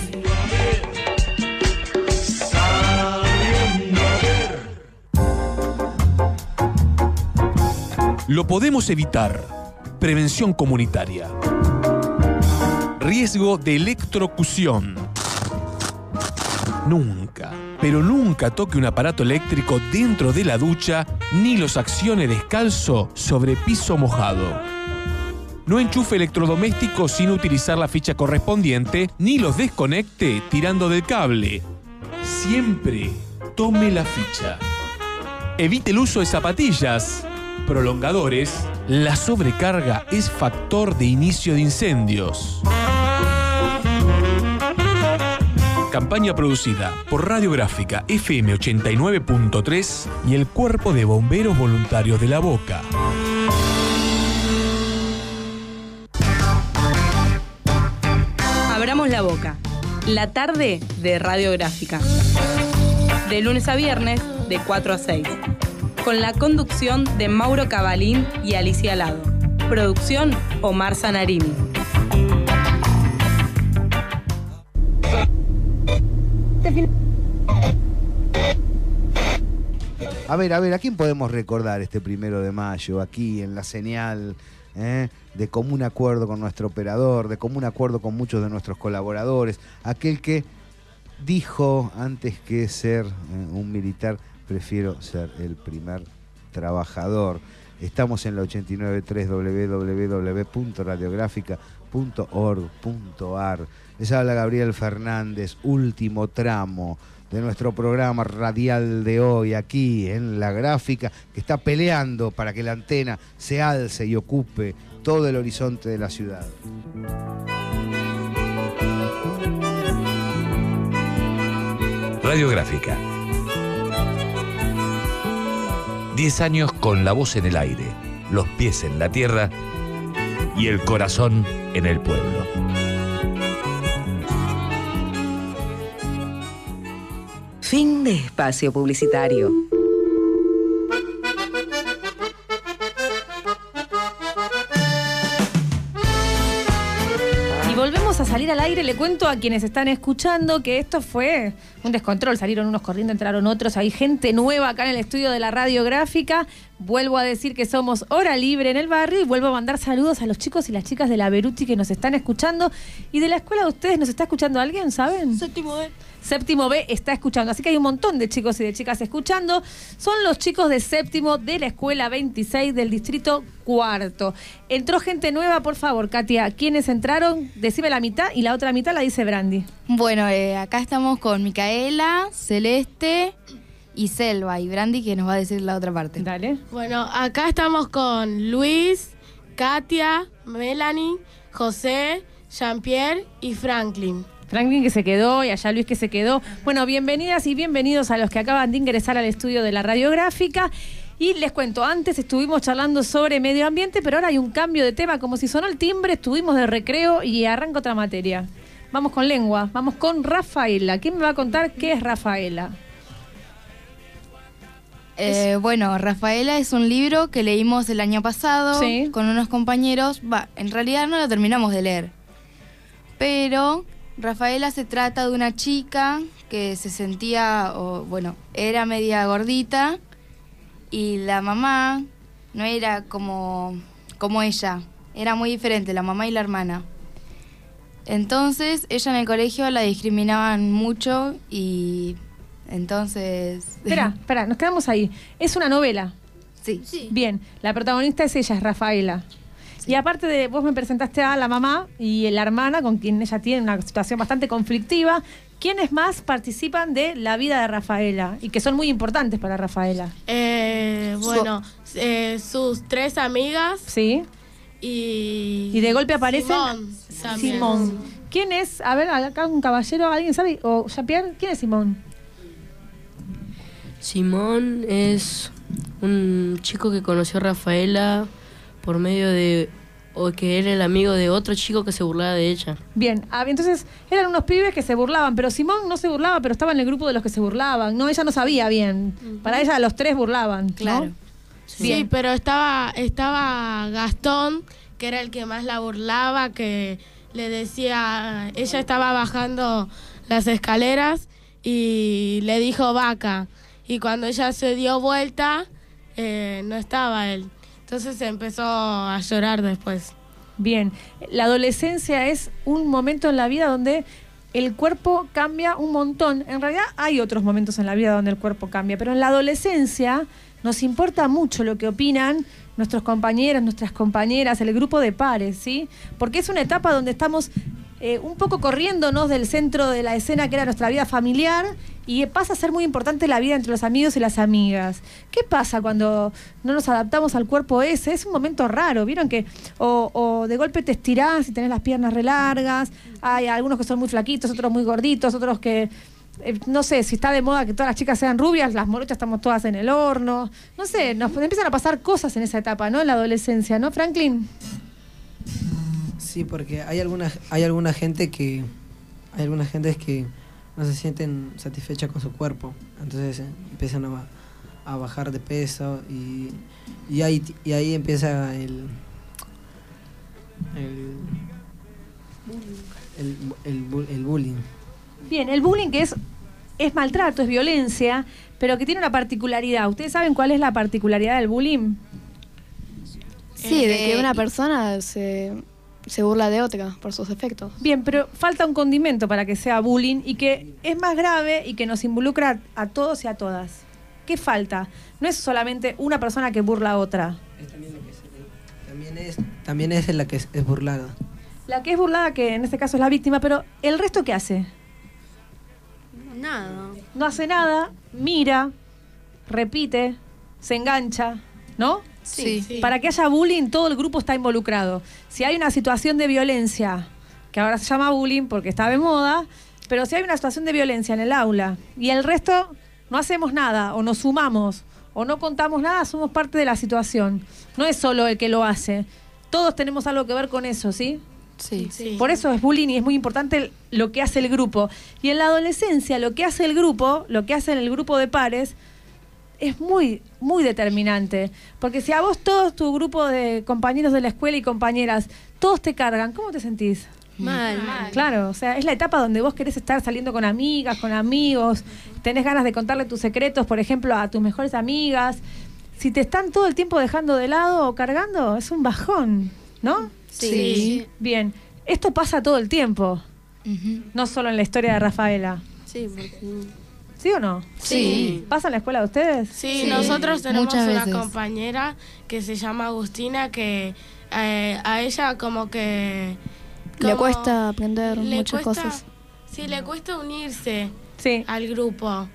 Lo podemos evitar. Prevención comunitaria. Riesgo de electrocución. Nunca, pero nunca toque un aparato eléctrico dentro de la ducha ni los accione descalzo sobre piso mojado. No enchufe electrodomésticos sin utilizar la ficha correspondiente ni los desconecte tirando del cable. Siempre tome la ficha. Evite el uso de zapatillas, prolongadores. La sobrecarga es factor de inicio de incendios. Campaña producida por Radiográfica F M ochenta y nueve punto tres y el Cuerpo de Bomberos Voluntarios de La Boca. Abramos la boca. La tarde de Radiográfica. De lunes a viernes, de cuatro a seis. Con la conducción de Mauro Cavalín y Alicia Lado. Producción Omar Zanarini. A ver, a ver, ¿a quién podemos recordar este primero de mayo aquí en la señal? ¿Eh? De común acuerdo con nuestro operador, de común acuerdo con muchos de nuestros colaboradores, aquel que dijo antes que ser eh, un militar, prefiero ser el primer trabajador. Estamos en la ochenta y nueve punto tres doble u doble u doble u punto radiográfica punto org punto a r. Les habla Gabriel Fernández, último tramo de nuestro programa radial de hoy, aquí en La Gráfica, que está peleando para que la antena se alce y ocupe todo el horizonte de la ciudad. Radiográfica. Diez años con la voz en el aire, los pies en la tierra y el corazón en el pueblo. Fin de espacio publicitario. Y volvemos a salir al aire. Le cuento a quienes están escuchando que esto fue un descontrol. Salieron unos corriendo, entraron otros. Hay gente nueva acá en el estudio de la Radiográfica. Vuelvo a decir que somos Hora Libre en el barrio y vuelvo a mandar saludos a los chicos y las chicas de la Beruti que nos están escuchando. Y de la escuela de ustedes, ¿nos está escuchando alguien, saben? Séptimo B. Séptimo B está escuchando, así que hay un montón de chicos y de chicas escuchando. Son los chicos de séptimo de la escuela veintiséis del distrito cuarto. Entró gente nueva, por favor, Katia. ¿Quiénes entraron? Decime la mitad y la otra mitad la dice Brandy. Bueno, eh, acá estamos con Micaela, Celeste y Selva. Y Brandy que nos va a decir la otra parte. Dale. Bueno, acá estamos con Luis, Katia, Melanie, José, Jean-Pierre y Franklin. Franklin que se quedó y allá Luis que se quedó. Bueno, bienvenidas y bienvenidos a los que acaban de ingresar al estudio de la Radiográfica. Y les cuento, antes estuvimos charlando sobre medio ambiente, pero ahora hay un cambio de tema. Como si sonó el timbre, estuvimos de recreo y arranca otra materia. Vamos con lengua, vamos con Rafaela. ¿Quién me va a contar qué es Rafaela? Eh, bueno, Rafaela es un libro que leímos el año pasado, ¿sí?, con unos compañeros. Va, en realidad no lo terminamos de leer. Pero Rafaela se trata de una chica que se sentía, o bueno, era media gordita y la mamá no era como, como ella, era muy diferente, la mamá y la hermana. Entonces ella en el colegio la discriminaban mucho y entonces... Espera, espera, nos quedamos ahí. Es una novela. Sí. sí. Bien, la protagonista es ella, es Rafaela. Sí. Y aparte de, vos me presentaste a la mamá y la hermana, con quien ella tiene una situación bastante conflictiva. ¿Quiénes más participan de la vida de Rafaela y que son muy importantes para Rafaela? Eh, bueno, so, eh, sus tres amigas. Sí. Y, y de golpe aparece Simón. Simón. ¿Quién es? A ver, acá un caballero, ¿alguien sabe? ¿O Jean-Pierre? ¿Quién es Simón? Simón es un chico que conoció a Rafaela por medio de, o que era el amigo de otro chico que se burlaba de ella. Bien, ah, entonces eran unos pibes que se burlaban, pero Simón no se burlaba, pero estaba en el grupo de los que se burlaban. No, ella no sabía bien. Uh-huh. Para ella los tres burlaban, claro. ¿no? Sí, sí, pero estaba, estaba Gastón, que era el que más la burlaba, que le decía, ella estaba bajando las escaleras y le dijo vaca. Y cuando ella se dio vuelta, eh, no estaba él. Entonces empezó a llorar después. Bien, la adolescencia es un momento en la vida donde el cuerpo cambia un montón. En realidad hay otros momentos en la vida donde el cuerpo cambia, pero en la adolescencia nos importa mucho lo que opinan nuestros compañeros, nuestras compañeras, el grupo de pares, ¿sí? Porque es una etapa donde estamos eh, un poco corriéndonos del centro de la escena que era nuestra vida familiar y pasa a ser muy importante la vida entre los amigos y las amigas. ¿Qué pasa cuando no nos adaptamos al cuerpo ese? Es un momento raro, ¿vieron? Que o, o de golpe te estirás y tenés las piernas re largas, hay algunos que son muy flaquitos, otros muy gorditos, otros que... Eh, no sé, si está de moda que todas las chicas sean rubias, las morochas estamos todas en el horno. No sé, nos empiezan a pasar cosas en esa etapa, ¿no? En la adolescencia, ¿no, Franklin? Sí, porque hay algunas, hay alguna gente que, hay algunas gentes que no se sienten satisfechas con su cuerpo, entonces eh, empiezan a, a bajar de peso y, y ahí y ahí empieza el el el, el, el bullying. Bien, el bullying que es, es maltrato, es violencia, pero que tiene una particularidad. ¿Ustedes saben cuál es la particularidad del bullying? Sí, de que una persona se, se burla de otra por sus efectos. Bien, pero falta un condimento para que sea bullying y que es más grave y que nos involucra a todos y a todas. ¿Qué falta? No es solamente una persona que burla a otra. Es también, lo que es, también, es, también es la que es, es burlada. La que es burlada, que en este caso es la víctima, pero ¿el resto qué hace? Nada. No hace nada, mira, repite, se engancha, ¿no? Sí. sí. Para que haya bullying, todo el grupo está involucrado. Si hay una situación de violencia, que ahora se llama bullying porque está de moda, pero si hay una situación de violencia en el aula y el resto no hacemos nada, o nos sumamos, o no contamos nada, somos parte de la situación. No es solo el que lo hace. Todos tenemos algo que ver con eso, ¿sí? Sí. sí. Por eso es bullying y es muy importante lo que hace el grupo. Y en la adolescencia, lo que hace el grupo, lo que hace en el grupo de pares, es muy, muy determinante. Porque si a vos todo tu grupo de compañeros de la escuela y compañeras, todos te cargan, ¿cómo te sentís? Mal, mal. Claro, o sea, es la etapa donde vos querés estar saliendo con amigas, con amigos, tenés ganas de contarle tus secretos, por ejemplo, a tus mejores amigas. Si te están todo el tiempo dejando de lado o cargando, es un bajón, ¿no? Sí. sí. Bien, esto pasa todo el tiempo, uh-huh. no solo en la historia de Rafaela. Sí, porque... ¿Sí o no? Sí. ¿Pasa en la escuela de ustedes? Sí, sí. nosotros tenemos Muchas una veces. compañera que se llama Agustina, que eh, a ella como que... Como le cuesta aprender le muchas cuesta, cosas. Sí, le cuesta unirse sí. al grupo.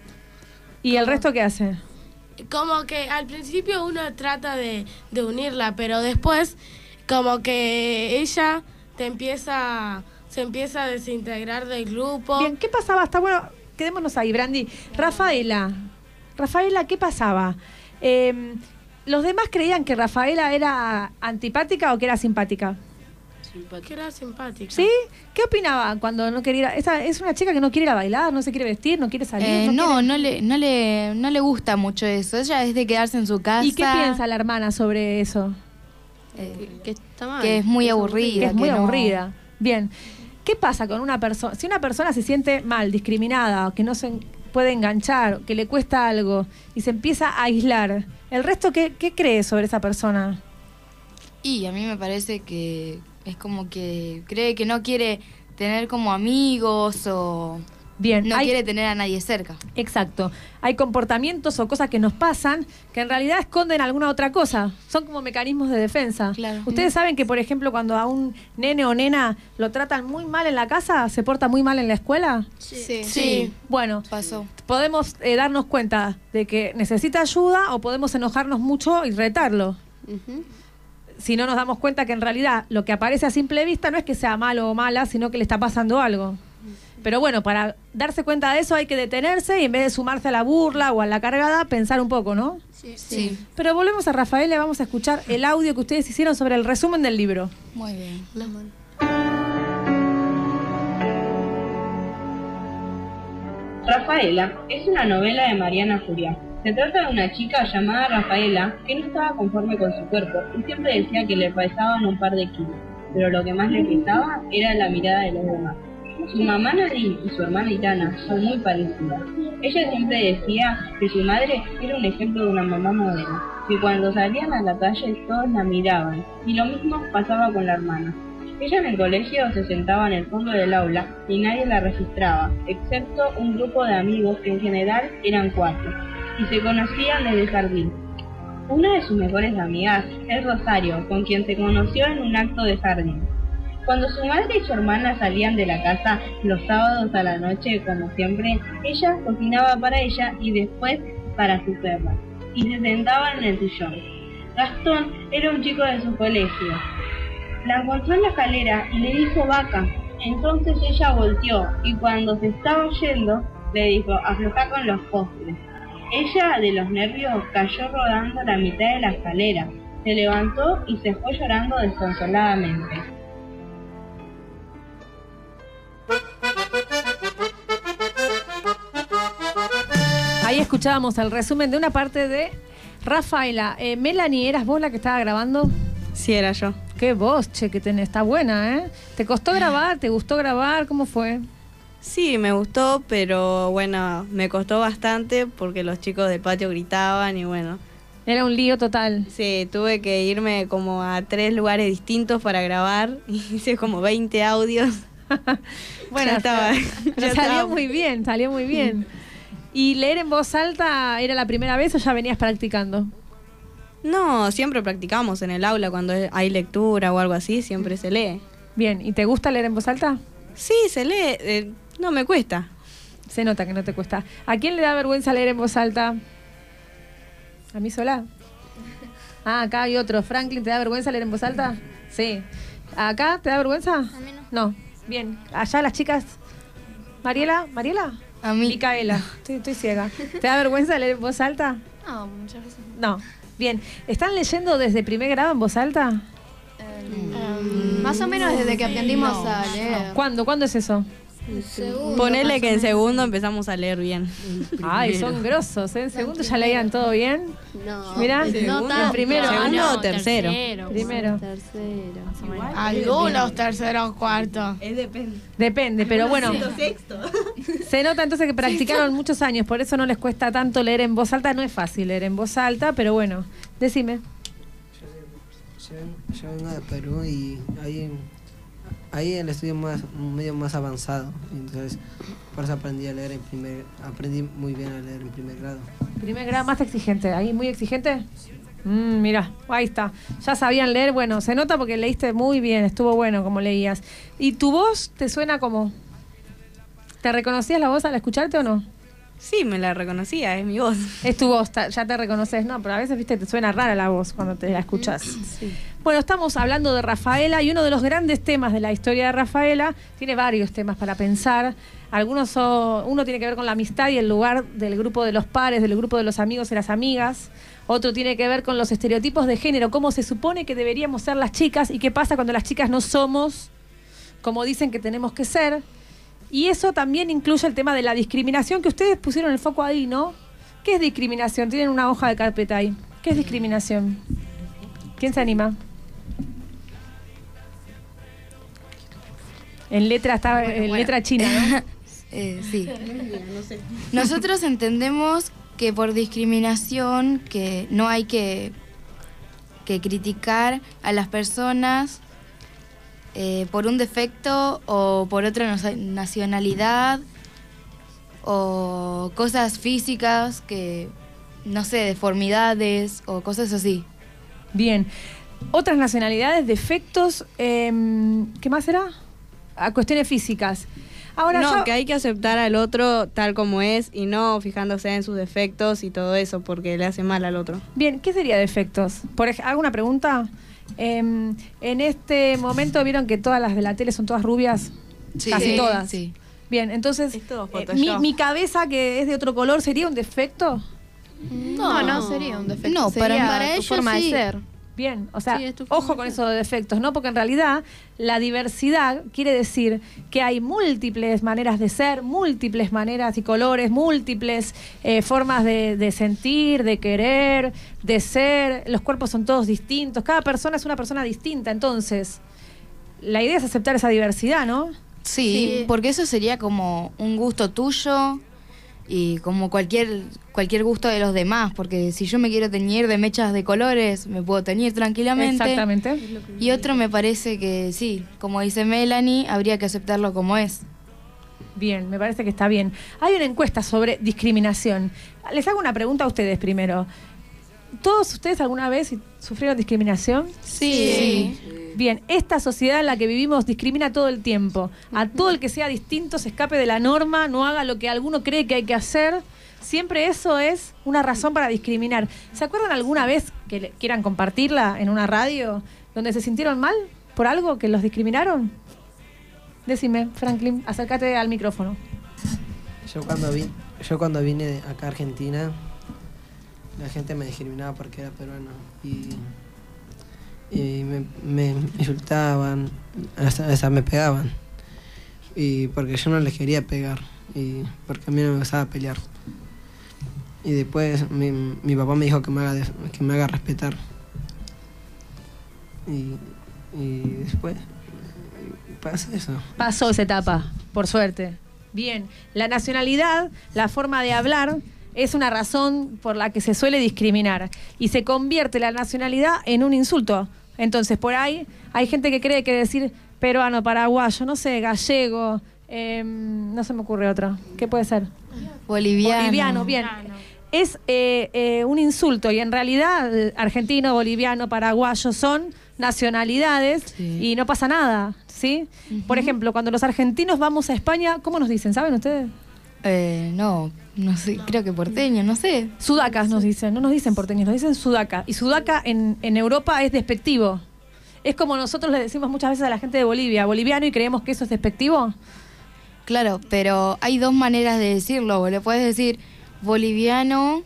¿Y como, el resto qué hace? Como que al principio uno trata de, de unirla, pero después como que ella te empieza, se empieza a desintegrar del grupo. Bien, ¿qué pasaba? Está bueno, quedémonos ahí, Brandy. Rafaela, Rafaela, ¿qué pasaba? Eh, ¿Los demás creían que Rafaela era antipática o que era simpática? Que era simpática. ¿Sí? ¿Qué opinaba cuando no quería ir a... Esa, es una chica que no quiere ir a bailar, no se quiere vestir, no quiere salir. Eh, no, no, quiere... no, le, no, le, no le gusta mucho eso. Ella es de quedarse en su casa. ¿Y qué piensa la hermana sobre eso? Eh, que está mal. Que es muy que aburrida. Que es muy que no... aburrida. Bien. ¿Qué pasa con una persona? Si una persona se siente mal, discriminada, que no se puede enganchar, que le cuesta algo y se empieza a aislar, ¿el resto qué, qué cree sobre esa persona? Y a mí me parece que es como que cree que no quiere tener como amigos o Bien, no hay... quiere tener a nadie cerca. Exacto. Hay comportamientos o cosas que nos pasan que en realidad esconden alguna otra cosa. Son como mecanismos de defensa. Claro. Ustedes saben que, por ejemplo, cuando a un nene o nena lo tratan muy mal en la casa, ¿se porta muy mal en la escuela? Sí. Sí. sí. Bueno, pasó. Podemos eh, darnos cuenta de que necesita ayuda o podemos enojarnos mucho y retarlo. Uh-huh. Si no nos damos cuenta que en realidad lo que aparece a simple vista no es que sea malo o mala, sino que le está pasando algo. Pero bueno, para darse cuenta de eso hay que detenerse y en vez de sumarse a la burla o a la cargada, pensar un poco, ¿no? Sí. Sí. Pero volvemos a Rafael, le vamos a escuchar el audio que ustedes hicieron sobre el resumen del libro. Muy bien. Rafaela es una novela de Mariana Furiá. Se trata de una chica llamada Rafaela que no estaba conforme con su cuerpo y siempre decía que le pesaban un par de kilos, pero lo que más le pesaba era la mirada de los demás. Su mamá Nadine y su hermana Itana son muy parecidas. Ella siempre decía que su madre era un ejemplo de una mamá modelo, que cuando salían a la calle todos la miraban, y lo mismo pasaba con la hermana. Ella en el colegio se sentaba en el fondo del aula y nadie la registraba, excepto un grupo de amigos que en general eran cuatro, y se conocían desde el jardín. Una de sus mejores amigas es Rosario, con quien se conoció en un acto de jardín. Cuando su madre y su hermana salían de la casa los sábados a la noche, como siempre, ella cocinaba para ella y después para su perra, y se sentaban en el sillón. Gastón era un chico de su colegio. La encontró en la escalera y le dijo vaca. Entonces ella volteó y cuando se estaba yendo le dijo afloja con los postres. Ella, de los nervios, cayó rodando la mitad de la escalera. Se levantó y se fue llorando desconsoladamente. Ahí escuchábamos el resumen de una parte de Rafaela. Eh, Melanie, ¿eras vos la que estaba grabando? Sí, era yo. Qué voz, che, que tenés, está buena, ¿eh? ¿Te costó grabar? ¿Te gustó grabar? ¿Cómo fue? Sí, me gustó, pero bueno, me costó bastante porque los chicos del patio gritaban y bueno. Era un lío total. Sí, tuve que irme como a tres lugares distintos para grabar. Hice como veinte audios. Bueno, ya estaba. Pero ya salió estaba. muy bien, salió muy bien. ¿Y leer en voz alta era la primera vez o ya venías practicando? No, siempre practicamos en el aula cuando hay lectura o algo así, siempre se lee. Bien, ¿y te gusta leer en voz alta? Sí, se lee, eh, no me cuesta. Se nota que no te cuesta. ¿A quién le da vergüenza leer en voz alta? ¿A mí sola? Ah, acá hay otro. ¿Franklin, te da vergüenza leer en voz alta? Sí. ¿Acá te da vergüenza? A mí no. No. Bien. ¿Allá las chicas? ¿Mariela? ¿Mariela? A mí. Micaela. Estoy, estoy ciega. ¿Te da vergüenza leer en voz alta? No, muchas veces. No. Bien. ¿Están leyendo desde primer grado en voz alta? Um, más o menos desde que aprendimos no, a leer. ¿Cuándo? ¿Cuándo es eso? Ponele que en segundo empezamos a leer bien. Ay, son grosos, ¿eh? En segundo ya leían todo bien. No, Mirá, no tanto. en primero. Segundo Ah, no, o tercero. tercero. Primero. Tercero. Algunos terceros, cuartos. Es depende. Depende, pero bueno. Sexto. Se nota entonces que practicaron muchos años, por eso no les cuesta tanto leer en voz alta. No es fácil leer en voz alta, pero bueno, decime. Yo, yo vengo de Perú y ahí, ahí el estudio más medio más avanzado, entonces por eso aprendí a leer en primer, aprendí muy bien a leer en primer grado. Primer grado más exigente, ahí muy exigente. Mm, mira, ahí está. Ya sabían leer, bueno, se nota porque leíste muy bien, estuvo bueno como leías. ¿Y tu voz te suena como? ¿Te reconocías la voz al escucharte o no? Sí, me la reconocía, es mi voz. Es tu voz, ya te reconoces, no, pero a veces, viste, te suena rara la voz cuando te la escuchas. Sí. Bueno, estamos hablando de Rafaela y uno de los grandes temas de la historia de Rafaela, tiene varios temas para pensar. Algunos son, uno tiene que ver con la amistad y el lugar del grupo de los pares, del grupo de los amigos y las amigas. Otro tiene que ver con los estereotipos de género, cómo se supone que deberíamos ser las chicas y qué pasa cuando las chicas no somos como dicen que tenemos que ser. Y eso también incluye el tema de la discriminación, que ustedes pusieron el foco ahí, ¿no? ¿Qué es discriminación? Tienen una hoja de carpeta ahí. ¿Qué es discriminación? ¿Quién se anima? En letra, está, Bueno, en bueno. letra china, ¿no? eh, sí. Nosotros entendemos que por discriminación, que no hay que, que criticar a las personas Eh, por un defecto o por otra nacionalidad o cosas físicas que, no sé, deformidades o cosas así. Bien. Otras nacionalidades, defectos, eh, ¿qué más era? A cuestiones físicas. Ahora no, yo... que hay que aceptar al otro tal como es y no fijándose en sus defectos y todo eso porque le hace mal al otro. Bien, ¿qué sería defectos? Por ej- ¿Hago una pregunta? Eh, en este momento vieron que todas las de la tele son todas rubias, Sí, casi sí, todas. sí. Bien, entonces Es todo eh, Photoshop. mi, mi cabeza que es de otro color sería un defecto. No, no sería un defecto. No, para- sería para tu ellos forma sí. de ser. Bien, o sea, Sí, es ojo con esos defectos, ¿no? Porque en realidad la diversidad quiere decir que hay múltiples maneras de ser, múltiples maneras y colores, múltiples eh, formas de, de sentir, de querer, de ser. Los cuerpos son todos distintos. Cada persona es una persona distinta. Entonces, la idea es aceptar esa diversidad, ¿no? Sí, Sí. porque eso sería como un gusto tuyo y como cualquier cualquier gusto de los demás, porque si yo me quiero teñir de mechas de colores, me puedo teñir tranquilamente. Exactamente. Y otro me parece que sí, como dice Melanie, habría que aceptarlo como es. Bien, me parece que está bien. Hay una encuesta sobre discriminación. Les hago una pregunta a ustedes primero. ¿Todos ustedes alguna vez sufrieron discriminación? Sí. Bien, esta sociedad en la que vivimos discrimina todo el tiempo. A todo el que sea distinto, se escape de la norma, no haga lo que alguno cree que hay que hacer. Siempre eso es una razón para discriminar. ¿Se acuerdan alguna vez que le- quieran compartirla en una radio donde se sintieron mal por algo que los discriminaron? Decime, Franklin, acércate al micrófono. Yo cuando, vi, yo cuando vine de acá a Argentina, la gente me discriminaba porque era peruano. Y, y me, me insultaban, hasta, hasta me pegaban. Y porque yo no les quería pegar. Y porque a mí no me gustaba pelear. Y después mi, mi papá me dijo que me haga, de- que me haga respetar. Y, y después pasa eso. Pasó esa etapa, por suerte. Bien, la nacionalidad, la forma de hablar, es una razón por la que se suele discriminar. Y se convierte la nacionalidad en un insulto. Entonces, por ahí hay gente que cree que decir peruano, paraguayo, no sé, gallego, eh, no se me ocurre otra. ¿Qué puede ser? Boliviano. Boliviano, bien. Es eh, eh, un insulto y en realidad eh, argentino, boliviano, paraguayo son nacionalidades y no pasa nada, ¿sí? Por ejemplo, cuando los argentinos vamos a España, ¿cómo nos dicen? ¿Saben ustedes? Eh, no, no sé, creo que porteño, no sé. Sudacas nos dicen, no nos dicen porteños, nos dicen sudaca. Y sudaca en, en Europa es despectivo. Es como nosotros le decimos muchas veces a la gente de Bolivia, boliviano, y creemos que eso es despectivo. Claro, pero hay dos maneras de decirlo. Le puedes decir boliviano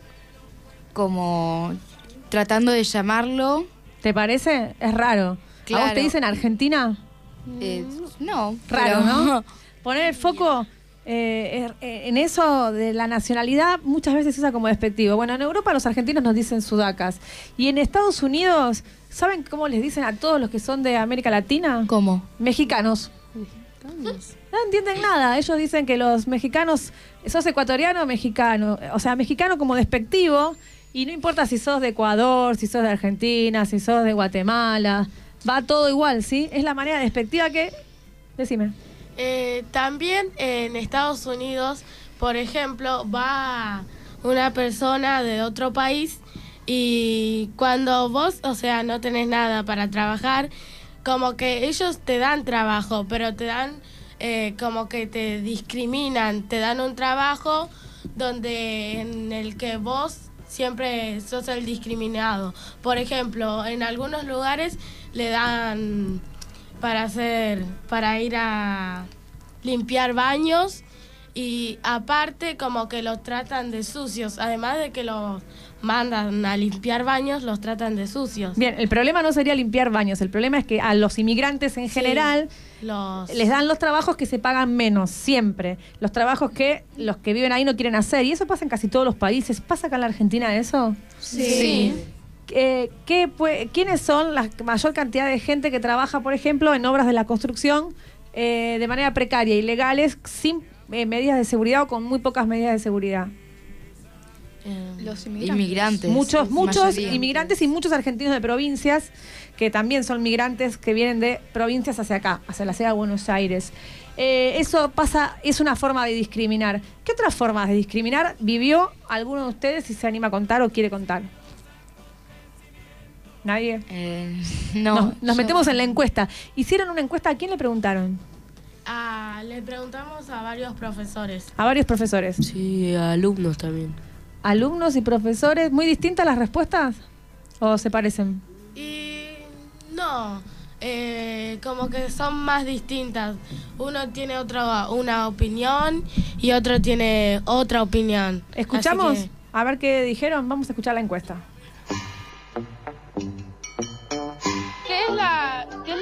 como tratando de llamarlo. ¿Te parece? Es raro. ¿A Claro. vos te dicen Argentina? Eh, no, Raro, pero- ¿no? Poner el foco eh, er- eh, en eso de la nacionalidad muchas veces se usa como despectivo. Bueno, en Europa los argentinos nos dicen sudacas. Y en Estados Unidos, ¿saben cómo les dicen a todos los que son de América Latina? ¿Cómo? Mexicanos. No entienden nada. Ellos dicen que los mexicanos, sos ecuatoriano o mexicano. O sea, mexicano como despectivo. Y no importa si sos de Ecuador, si sos de Argentina, si sos de Guatemala. Va todo igual, ¿sí? Es la manera despectiva que... Decime. Eh, también en Estados Unidos, por ejemplo, va una persona de otro país y cuando vos, o sea, no tenés nada para trabajar, como que ellos te dan trabajo, pero te dan eh, como que te discriminan, te dan un trabajo donde en el que vos siempre sos el discriminado. Por ejemplo, en algunos lugares le dan para hacer, para ir a limpiar baños y aparte como que los tratan de sucios, además de que los mandan a limpiar baños, los tratan de sucios. Bien, el problema no sería limpiar baños, el problema es que a los inmigrantes en Sí, general los... les dan los trabajos que se pagan menos, siempre. Los trabajos que los que viven ahí no quieren hacer. Y eso pasa en casi todos los países. ¿Pasa acá en la Argentina eso? Sí. Sí. Eh, ¿qué, pue- ¿Quiénes son la mayor cantidad de gente que trabaja, por ejemplo, en obras de la construcción eh, de manera precaria, ilegales, sin eh, medidas de seguridad o con muy pocas medidas de seguridad? Los inmigrantes. Muchos, muchos Mayoría. inmigrantes y muchos argentinos de provincias que también son migrantes que vienen de provincias hacia acá, hacia la ciudad de Buenos Aires. Eh, eso pasa, es una forma de discriminar. ¿Qué otras formas de discriminar vivió alguno de ustedes, si se anima a contar o quiere contar? ¿Nadie? Eh, no. Nos, nos yo- metemos en la encuesta. ¿Hicieron una encuesta? ¿A quién le preguntaron? Ah, le preguntamos a varios profesores. A varios profesores. Sí, a alumnos también. ¿Alumnos y profesores? ¿Muy distintas las respuestas? ¿O se parecen? Y no, eh, como que son más distintas. Uno tiene otra una opinión y otro tiene otra opinión. ¿Escuchamos? Así que- A ver qué dijeron. Vamos a escuchar la encuesta.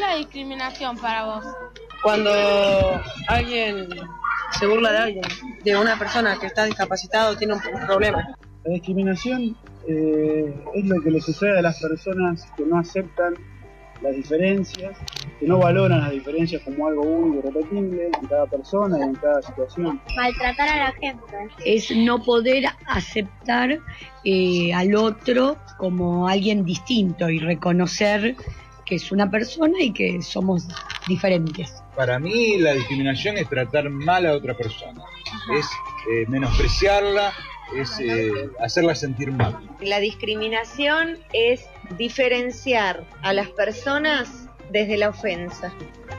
la discriminación para vos? Cuando alguien se burla de alguien, de una persona que está discapacitada o tiene un problema. La discriminación eh, es lo que le sucede a las personas que no aceptan las diferencias, que no valoran las diferencias como algo único y repetible en cada persona y en cada situación. Maltratar a la gente. Es no poder aceptar eh, al otro como alguien distinto y reconocer que es una persona y que somos diferentes. Para mí la discriminación es tratar mal a otra persona, Ajá. es eh, menospreciarla, es eh, hacerla sentir mal. La discriminación es diferenciar a las personas desde la ofensa.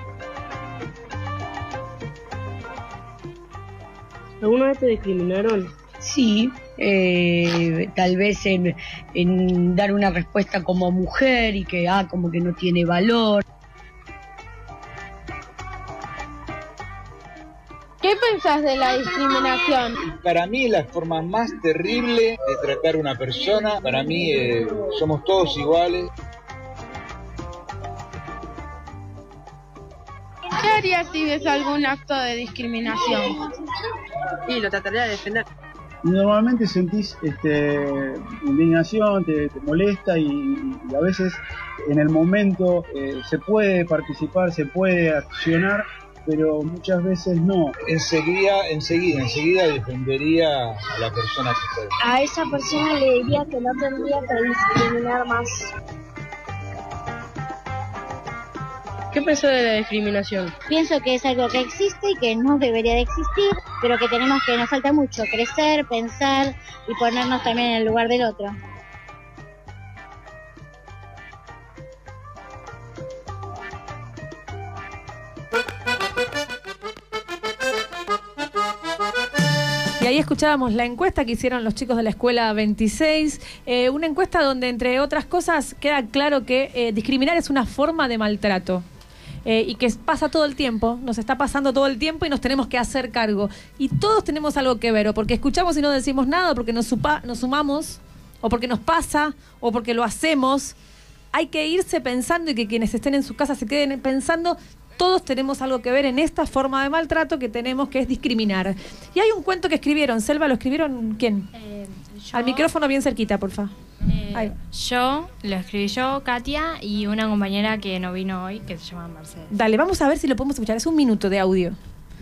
¿Alguna vez te discriminaron? Sí, eh, tal vez en, en dar una respuesta como mujer y que ah, como que no tiene valor. ¿Qué pensás de la discriminación? Para mí la forma más terrible de tratar a una persona, para mí eh, somos todos iguales. ¿Qué harías si ves algún acto de discriminación? Sí, lo trataría de defender. Normalmente sentís este, indignación, te, te molesta y, y a veces en el momento eh, se puede participar, se puede accionar, pero muchas veces no. Enseguida, enseguida, enseguida defendería a la persona que puede. A esa persona le diría que no tendría que discriminar más. ¿Qué pensó de la discriminación? Pienso que es algo que existe y que no debería de existir, pero que tenemos que, nos falta mucho, crecer, pensar y ponernos también en el lugar del otro. Y ahí escuchábamos la encuesta que hicieron los chicos de la escuela veintiséis, eh, una encuesta donde, entre otras cosas, queda claro que eh, discriminar es una forma de maltrato. Eh, y que pasa todo el tiempo, nos está pasando todo el tiempo y nos tenemos que hacer cargo. Y todos tenemos algo que ver, o porque escuchamos y no decimos nada, o porque nos, supa, nos sumamos, o porque nos pasa, o porque lo hacemos. Hay que irse pensando y que quienes estén en su casa se queden pensando. Todos tenemos algo que ver en esta forma de maltrato que tenemos, que es discriminar. Y hay un cuento que escribieron. Selva, ¿lo escribieron quién? Eh, yo, Al micrófono bien cerquita, porfa. Eh, yo, lo escribí yo, Katia, y una compañera que no vino hoy, que se llama Mercedes. Dale, vamos a ver si lo podemos escuchar. Es un minuto de audio.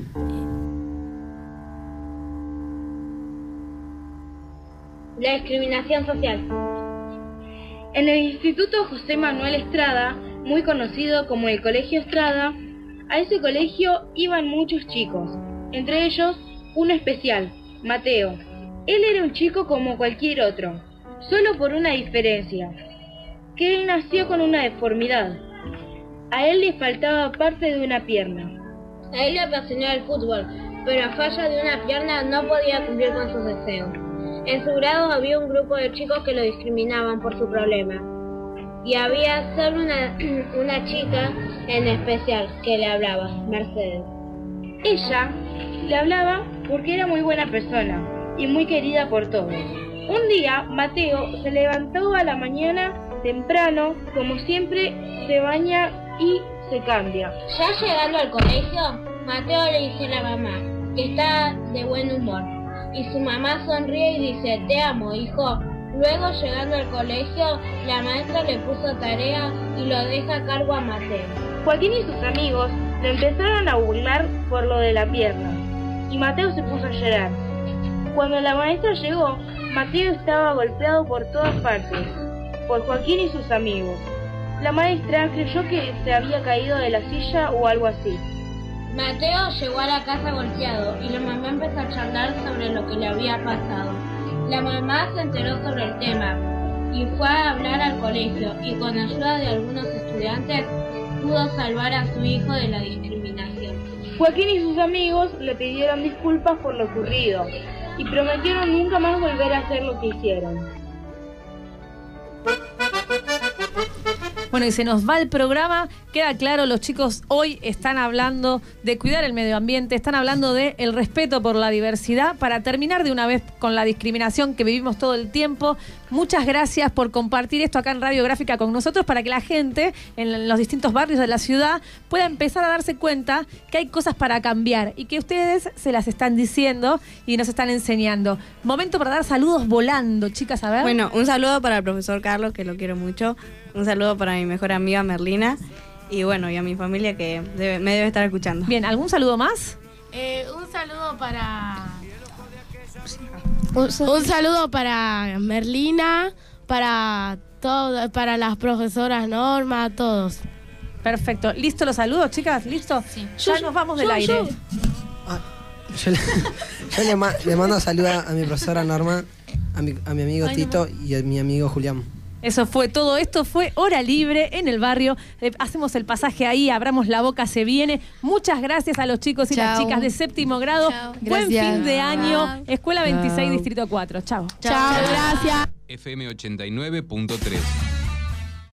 La discriminación social. En el Instituto José Manuel Estrada, muy conocido como el Colegio Estrada, a ese colegio iban muchos chicos, entre ellos uno especial, Mateo. Él era un chico como cualquier otro, solo por una diferencia, que él nació con una deformidad. A él le faltaba parte de una pierna. A él le apasionaba el fútbol, pero a falla de una pierna no podía cumplir con sus deseos. En su grado había un grupo de chicos que lo discriminaban por su problema. Y había solo una, una chica en especial que le hablaba, Mercedes. Ella le hablaba porque era muy buena persona y muy querida por todos. Un día, Mateo se levantó a la mañana temprano, como siempre, se baña y se cambia. Ya llegando al colegio, Mateo le dice a la mamá que está de buen humor. Y su mamá sonríe y dice, te amo, hijo. Luego, llegando al colegio, la maestra le puso tarea y lo deja a cargo a Mateo. Joaquín y sus amigos lo empezaron a burlar por lo de la pierna, y Mateo se puso a llorar. Cuando la maestra llegó, Mateo estaba golpeado por todas partes, por Joaquín y sus amigos. La maestra creyó que se había caído de la silla o algo así. Mateo llegó a la casa golpeado y la mamá empezó a charlar sobre lo que le había pasado. La mamá se enteró sobre el tema y fue a hablar al colegio y con ayuda de algunos estudiantes pudo salvar a su hijo de la discriminación. Joaquín y sus amigos le pidieron disculpas por lo ocurrido y prometieron nunca más volver a hacer lo que hicieron. Bueno, y se nos va el programa. Queda claro, los chicos hoy están hablando de cuidar el medio ambiente, están hablando de el respeto por la diversidad para terminar de una vez con la discriminación que vivimos todo el tiempo. muchas gracias por compartir esto acá en Radiográfica con nosotros para que la gente en los distintos barrios de la ciudad pueda empezar a darse cuenta que hay cosas para cambiar y que ustedes se las están diciendo y nos están enseñando. Momento para dar saludos volando, chicas, a ver. Bueno, un saludo para el profesor Carlos, que lo quiero mucho. Un saludo para mi mejor amiga Merlina. Y bueno, y a mi familia que debe, me debe estar escuchando. Bien, ¿algún saludo más? Eh, un saludo para... Un, un saludo para Merlina, para todo, para las profesoras Norma, todos. Perfecto. ¿Listo los saludos, chicas? ¿Listo? Sí. Ya yo, nos vamos yo, del aire. Yo, ah, yo, le, yo le, ma, le mando saludos a mi profesora Norma, a mi, a mi amigo Ay, Tito no. y a mi amigo Julián. Eso fue todo. Esto fue Hora Libre en el barrio. Eh, hacemos el pasaje ahí, abramos la boca, se viene. Muchas gracias a los chicos y Chau. las chicas de séptimo grado. Chau. Buen gracias. fin de año. Chau. Escuela veintiséis, Chau. Distrito cuatro. Chao. Chao, gracias. F M ochenta y nueve punto tres.